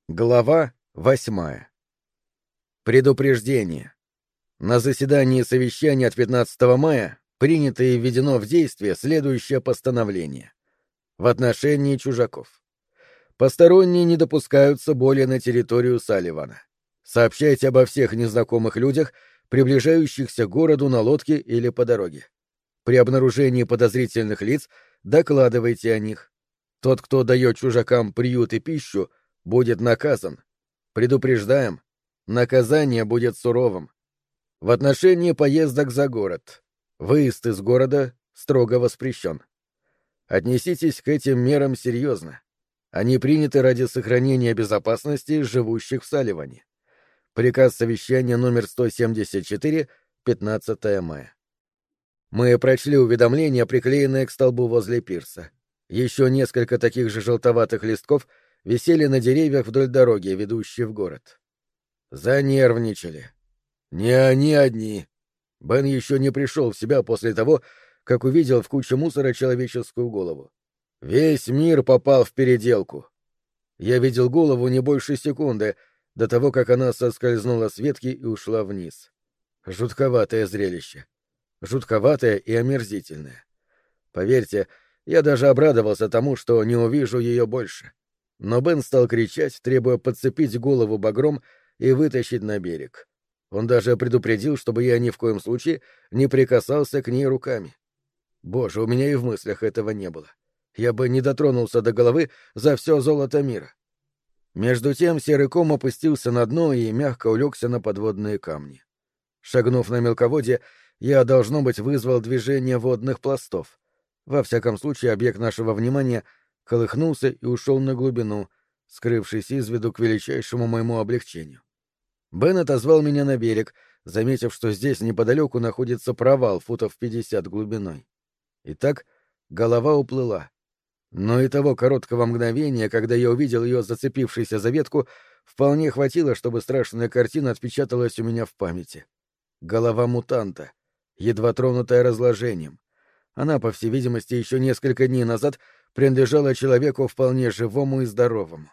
Глава 8. Предупреждение. На заседании совещания от 15 мая принято и введено в действие следующее постановление. В отношении чужаков. Посторонние не допускаются более на территорию Салливана. Сообщайте обо всех незнакомых людях, приближающихся к городу на лодке или по дороге. При обнаружении подозрительных лиц докладывайте о них. Тот, кто дает чужакам приют и пищу, будет наказан. Предупреждаем, наказание будет суровым. В отношении поездок за город. Выезд из города строго воспрещен. Отнеситесь к этим мерам серьезно. Они приняты ради сохранения безопасности живущих в Салливане. Приказ совещания номер 174, 15 мая. Мы прочли уведомление, приклеенное к столбу возле пирса. Еще несколько таких же желтоватых листков висели на деревьях вдоль дороги, ведущей в город. Занервничали. Не они одни. Бен еще не пришел в себя после того, как увидел в куче мусора человеческую голову. Весь мир попал в переделку. Я видел голову не больше секунды до того, как она соскользнула с ветки и ушла вниз. Жутковатое зрелище. Жутковатое и омерзительное. Поверьте, я даже обрадовался тому, что не увижу ее больше. Но Бен стал кричать, требуя подцепить голову багром и вытащить на берег. Он даже предупредил, чтобы я ни в коем случае не прикасался к ней руками. Боже, у меня и в мыслях этого не было. Я бы не дотронулся до головы за все золото мира. Между тем серый ком опустился на дно и мягко улегся на подводные камни. Шагнув на мелководье, я, должно быть, вызвал движение водных пластов. Во всяком случае, объект нашего внимания колыхнулся и ушел на глубину, скрывшись из виду к величайшему моему облегчению. Бен отозвал меня на берег, заметив, что здесь неподалеку находится провал футов 50 глубиной. Итак, голова уплыла. Но и того короткого мгновения, когда я увидел ее зацепившейся за ветку, вполне хватило, чтобы страшная картина отпечаталась у меня в памяти. Голова мутанта, едва тронутая разложением. Она, по всей видимости, еще несколько дней назад принадлежала человеку вполне живому и здоровому.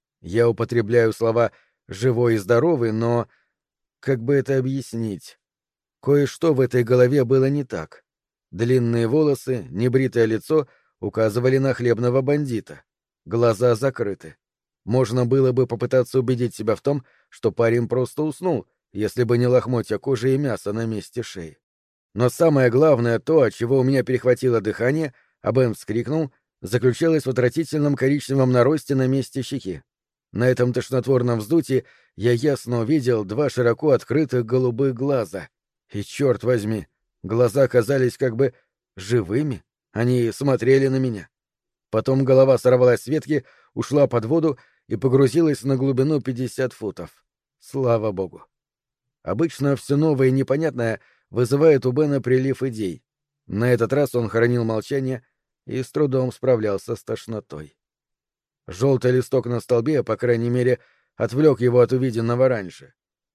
Я употребляю слова «живой» и «здоровый», но... как бы это объяснить? Кое-что в этой голове было не так. Длинные волосы, небритое лицо указывали на хлебного бандита. Глаза закрыты. Можно было бы попытаться убедить себя в том, что парень просто уснул, если бы не лохмотья кожи и мяса на месте шеи. Но самое главное, то, от чего у меня перехватило дыхание, а Бен вскрикнул, заключалось в отвратительном коричневом наросте на месте щеки. На этом тошнотворном вздутии я ясно увидел два широко открытых голубых глаза. И, черт возьми, глаза казались как бы живыми, они смотрели на меня. Потом голова сорвалась с ветки, ушла под воду и погрузилась на глубину 50 футов. Слава богу. Обычно все новое и непонятное вызывает у Бена прилив идей. На этот раз он хранил молчание и с трудом справлялся с тошнотой. Желтый листок на столбе, по крайней мере, отвлек его от увиденного раньше.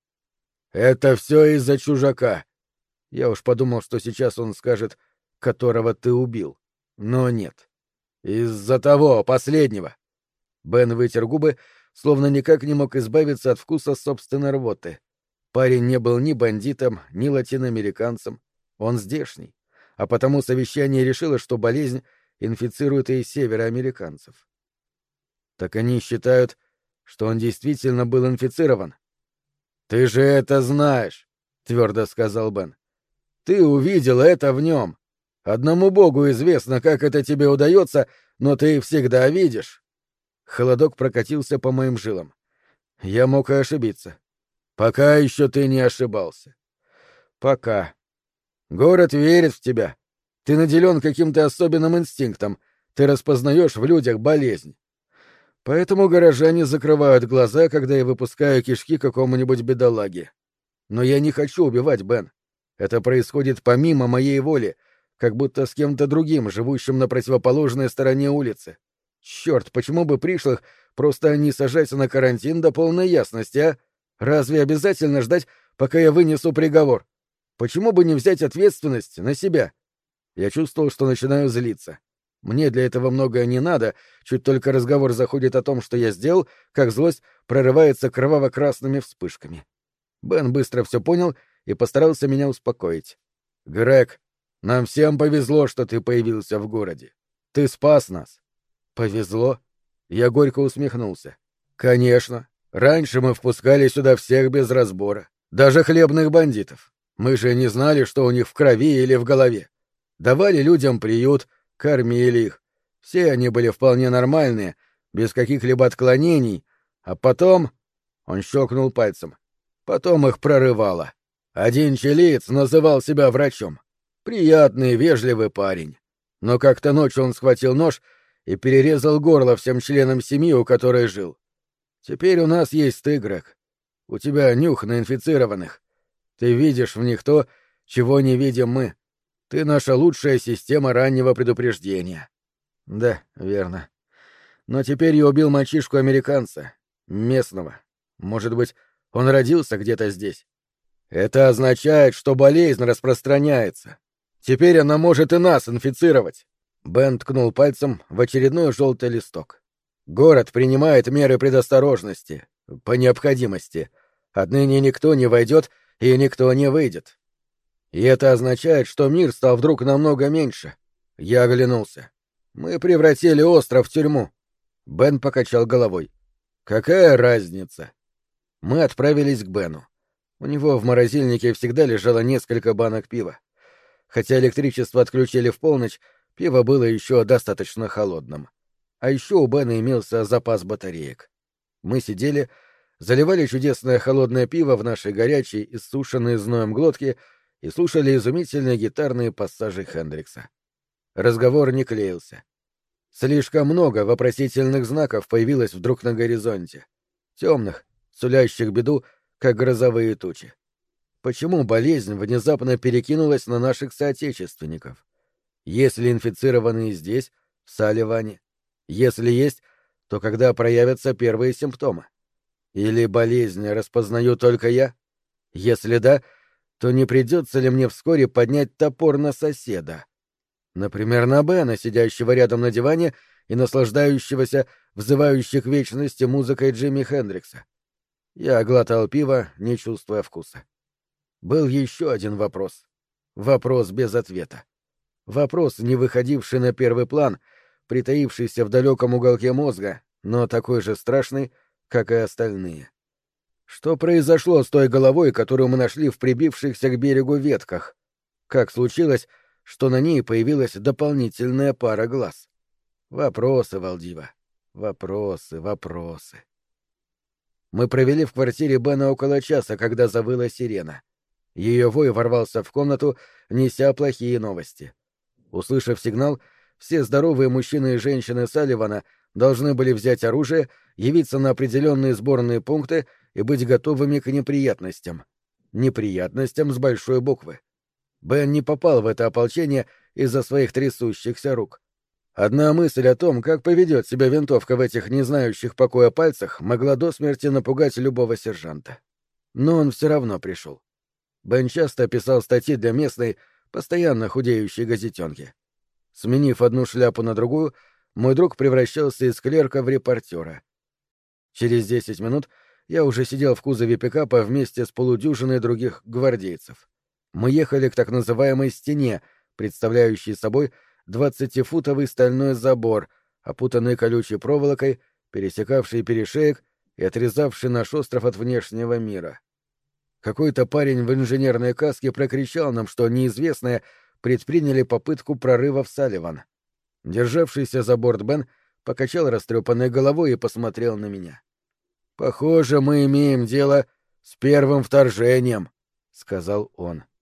«Это все из-за чужака!» Я уж подумал, что сейчас он скажет, которого ты убил. Но нет. «Из-за того, последнего!» Бен вытер губы, словно никак не мог избавиться от вкуса собственной рвоты. Парень не был ни бандитом, ни латиноамериканцем. Он здешний. А потому совещание решило, что болезнь инфицирует и североамериканцев. Так они считают, что он действительно был инфицирован. «Ты же это знаешь», — твердо сказал Бен. «Ты увидел это в нем. Одному Богу известно, как это тебе удается, но ты всегда видишь». Холодок прокатился по моим жилам. Я мог и ошибиться. Пока еще ты не ошибался. Пока. Город верит в тебя. Ты наделен каким-то особенным инстинктом. Ты распознаешь в людях болезнь. Поэтому горожане закрывают глаза, когда я выпускаю кишки какому-нибудь бедолаге. Но я не хочу убивать, Бен. Это происходит помимо моей воли, как будто с кем-то другим, живущим на противоположной стороне улицы. Черт, почему бы пришлых просто не сажать на карантин до полной ясности, а? Разве обязательно ждать, пока я вынесу приговор? Почему бы не взять ответственность на себя? Я чувствовал, что начинаю злиться. Мне для этого многое не надо, чуть только разговор заходит о том, что я сделал, как злость прорывается кроваво-красными вспышками. Бен быстро все понял и постарался меня успокоить. «Грег, нам всем повезло, что ты появился в городе. Ты спас нас». «Повезло?» Я горько усмехнулся. «Конечно. Раньше мы впускали сюда всех без разбора. Даже хлебных бандитов. Мы же не знали, что у них в крови или в голове. Давали людям приют, кормили их. Все они были вполне нормальные, без каких-либо отклонений. А потом...» Он щелкнул пальцем. «Потом их прорывало. Один чилиец называл себя врачом. Приятный, вежливый парень. Но как-то ночью он схватил нож и перерезал горло всем членам семьи, у которой жил. Теперь у нас есть ты, Грег. У тебя нюх на инфицированных. Ты видишь в них то, чего не видим мы. Ты наша лучшая система раннего предупреждения». «Да, верно. Но теперь я убил мальчишку-американца, местного. Может быть, он родился где-то здесь. Это означает, что болезнь распространяется. Теперь она может и нас инфицировать». Бен ткнул пальцем в очередной желтый листок. «Город принимает меры предосторожности, по необходимости. Отныне никто не войдет и никто не выйдет. И это означает, что мир стал вдруг намного меньше». Я оглянулся. «Мы превратили остров в тюрьму». Бен покачал головой. «Какая разница?» Мы отправились к Бену. У него в морозильнике всегда лежало несколько банок пива. Хотя электричество отключили в полночь, пиво было еще достаточно холодным. А еще у Бена имелся запас батареек. Мы сидели, заливали чудесное холодное пиво в наши горячие, иссушенные зноем глотки и слушали изумительные гитарные пассажи Хендрикса. Разговор не клеился. Слишком много вопросительных знаков появилось вдруг на горизонте. Темных, сулящих беду, как грозовые тучи. Почему болезнь внезапно перекинулась на наших соотечественников? Если инфицированные здесь, в Салливане? Если есть, то когда проявятся первые симптомы? Или болезнь распознаю только я? Если да, то не придется ли мне вскоре поднять топор на соседа? Например, на Бена, сидящего рядом на диване и наслаждающегося взывающей к вечности музыкой Джимми Хендрикса. Я глотал пиво, не чувствуя вкуса. Был еще один вопрос. Вопрос без ответа. Вопрос, не выходивший на первый план, притаившийся в далеком уголке мозга, но такой же страшный, как и остальные. Что произошло с той головой, которую мы нашли в прибившихся к берегу ветках? Как случилось, что на ней появилась дополнительная пара глаз? Вопросы, Валдива. Вопросы, вопросы. Мы провели в квартире Бена около часа, когда завыла сирена. Ее вой ворвался в комнату, неся плохие новости. Услышав сигнал, все здоровые мужчины и женщины Салливана должны были взять оружие, явиться на определенные сборные пункты и быть готовыми к неприятностям. Неприятностям с большой буквы. Бен не попал в это ополчение из-за своих трясущихся рук. Одна мысль о том, как поведет себя винтовка в этих не знающих покоя пальцах, могла до смерти напугать любого сержанта. Но он все равно пришел. Бен часто писал статьи для местной, постоянно худеющей газетенки. Сменив одну шляпу на другую, мой друг превращался из клерка в репортера. Через 10 минут я уже сидел в кузове пикапа вместе с полудюжиной других гвардейцев. Мы ехали к так называемой «стене», представляющей собой 20-футовый стальной забор, опутанный колючей проволокой, пересекавший перешеек и отрезавший наш остров от внешнего мира. Какой-то парень в инженерной каске прокричал нам, что неизвестные предприняли попытку прорыва в Салливан. Державшийся за борт Бен покачал растрепанной головой и посмотрел на меня. «Похоже, мы имеем дело с первым вторжением», — сказал он.